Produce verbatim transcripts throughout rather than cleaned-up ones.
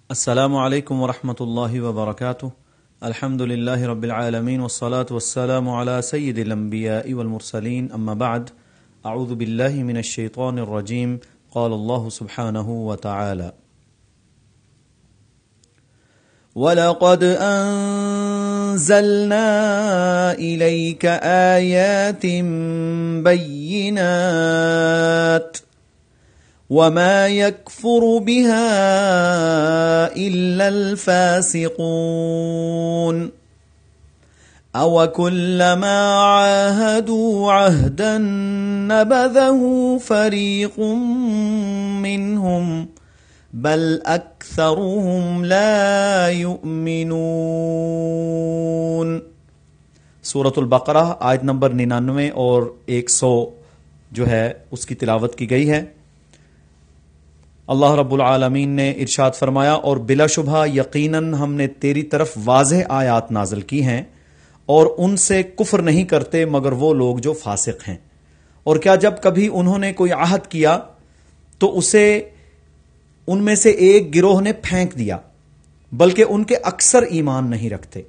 السلام علیکم ورحمۃ اللہ وبرکاتہ الحمد للہ رب العالمین والصلاة والسلام على سید الانبیاء والمرسلین اما بعد اعوذ باللہ من الشیطان الرجیم قال اللہ سبحانہ وتعالی وَلَقَدْ أَنزَلْنَا إِلَيْكَ آيَاتٍ بَيِّنَاتٍ وَمَا يَكْفُرُ بِهَا إِلَّا الْفَاسِقُونَ أَوَكُلَّمَا عَاهَدُوا عَهْدًا نَبَذَهُ فَرِيقٌ مِّنْهُمْ بل اکثرهم لا یؤمنون۔ سورۃ البقرہ آیت نمبر ننانوے اور ایک سو جو ہے اس کی تلاوت کی گئی ہے۔ اللہ رب العالمین نے ارشاد فرمایا، اور بلا شبہ یقیناً ہم نے تیری طرف واضح آیات نازل کی ہیں اور ان سے کفر نہیں کرتے مگر وہ لوگ جو فاسق ہیں۔ اور کیا جب کبھی انہوں نے کوئی عہد کیا تو اسے ان میں سے ایک گروہ نے پھینک دیا، بلکہ ان کے اکثر ایمان نہیں رکھتے۔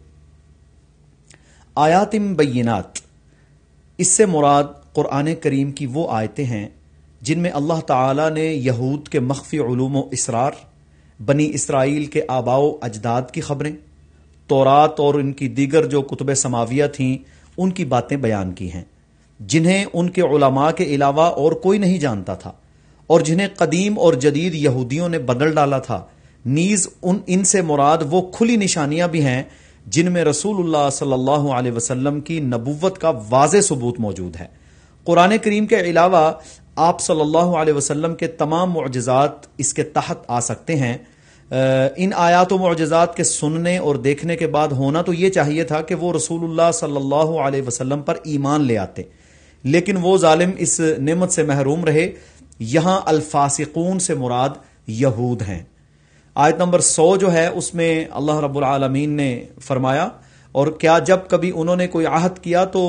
آیات بینات، اس سے مراد قرآن کریم کی وہ آیتیں ہیں جن میں اللہ تعالی نے یہود کے مخفی علوم و اسرار، بنی اسرائیل کے آباء و اجداد کی خبریں، تورات اور ان کی دیگر جو کتب سماویہ تھیں ان کی باتیں بیان کی ہیں، جنہیں ان کے علماء کے علاوہ اور کوئی نہیں جانتا تھا اور جنہیں قدیم اور جدید یہودیوں نے بدل ڈالا تھا۔ نیز ان ان سے مراد وہ کھلی نشانیاں بھی ہیں جن میں رسول اللہ صلی اللہ علیہ وسلم کی نبوت کا واضح ثبوت موجود ہے۔ قرآن کریم کے علاوہ آپ صلی اللہ علیہ وسلم کے تمام معجزات اس کے تحت آ سکتے ہیں۔ ان آیات و معجزات کے سننے اور دیکھنے کے بعد ہونا تو یہ چاہیے تھا کہ وہ رسول اللہ صلی اللہ علیہ وسلم پر ایمان لے آتے، لیکن وہ ظالم اس نعمت سے محروم رہے۔ یہاں الفاسقون سے مراد یہود ہیں۔ آیت نمبر سو جو ہے اس میں اللہ رب العالمین نے فرمایا، اور کیا جب کبھی انہوں نے کوئی عہد کیا تو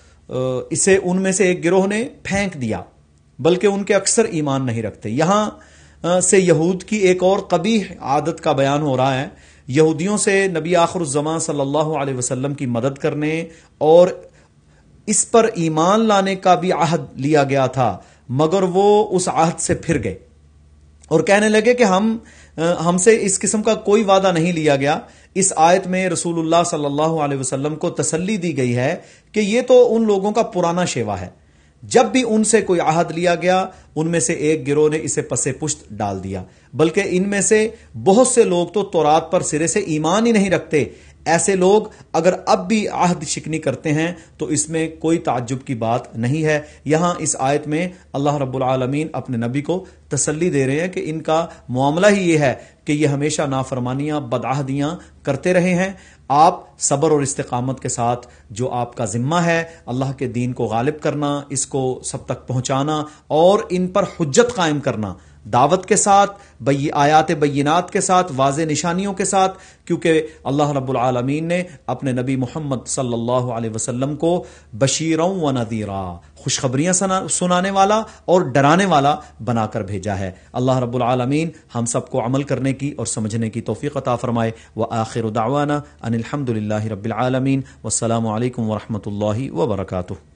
اسے ان میں سے ایک گروہ نے پھینک دیا، بلکہ ان کے اکثر ایمان نہیں رکھتے۔ یہاں سے یہود کی ایک اور قبیح عادت کا بیان ہو رہا ہے۔ یہودیوں سے نبی آخر الزمان صلی اللہ علیہ وسلم کی مدد کرنے اور اس پر ایمان لانے کا بھی عہد لیا گیا تھا، مگر وہ اس عہد سے پھر گئے اور کہنے لگے کہ ہم ہم سے اس قسم کا کوئی وعدہ نہیں لیا گیا۔ اس آیت میں رسول اللہ صلی اللہ علیہ وسلم کو تسلی دی گئی ہے کہ یہ تو ان لوگوں کا پرانا شیوا ہے، جب بھی ان سے کوئی عہد لیا گیا ان میں سے ایک گروہ نے اسے پسے پشت ڈال دیا، بلکہ ان میں سے بہت سے لوگ تو تورات پر سرے سے ایمان ہی نہیں رکھتے۔ ایسے لوگ اگر اب بھی عہد شکنی کرتے ہیں تو اس میں کوئی تعجب کی بات نہیں ہے۔ یہاں اس آیت میں اللہ رب العالمین اپنے نبی کو تسلی دے رہے ہیں کہ ان کا معاملہ ہی یہ ہے کہ یہ ہمیشہ نافرمانیاں، بدعہدیاں کرتے رہے ہیں۔ آپ صبر اور استقامت کے ساتھ جو آپ کا ذمہ ہے اللہ کے دین کو غالب کرنا، اس کو سب تک پہنچانا اور ان پر حجت قائم کرنا، دعوت کے ساتھ، بی آیات بینات کے ساتھ، واضح نشانیوں کے ساتھ، کیونکہ اللہ رب العالمین نے اپنے نبی محمد صلی اللہ علیہ وسلم کو بشیرا و نذیرا، خوشخبریاں سنانے والا اور ڈرانے والا بنا کر بھیجا ہے۔ اللہ رب العالمین ہم سب کو عمل کرنے کی اور سمجھنے کی توفیق عطا فرمائے۔ وآخر دعوانا ان الحمد للہ رب العالمین، والسلام علیکم ورحمۃ اللہ وبرکاتہ۔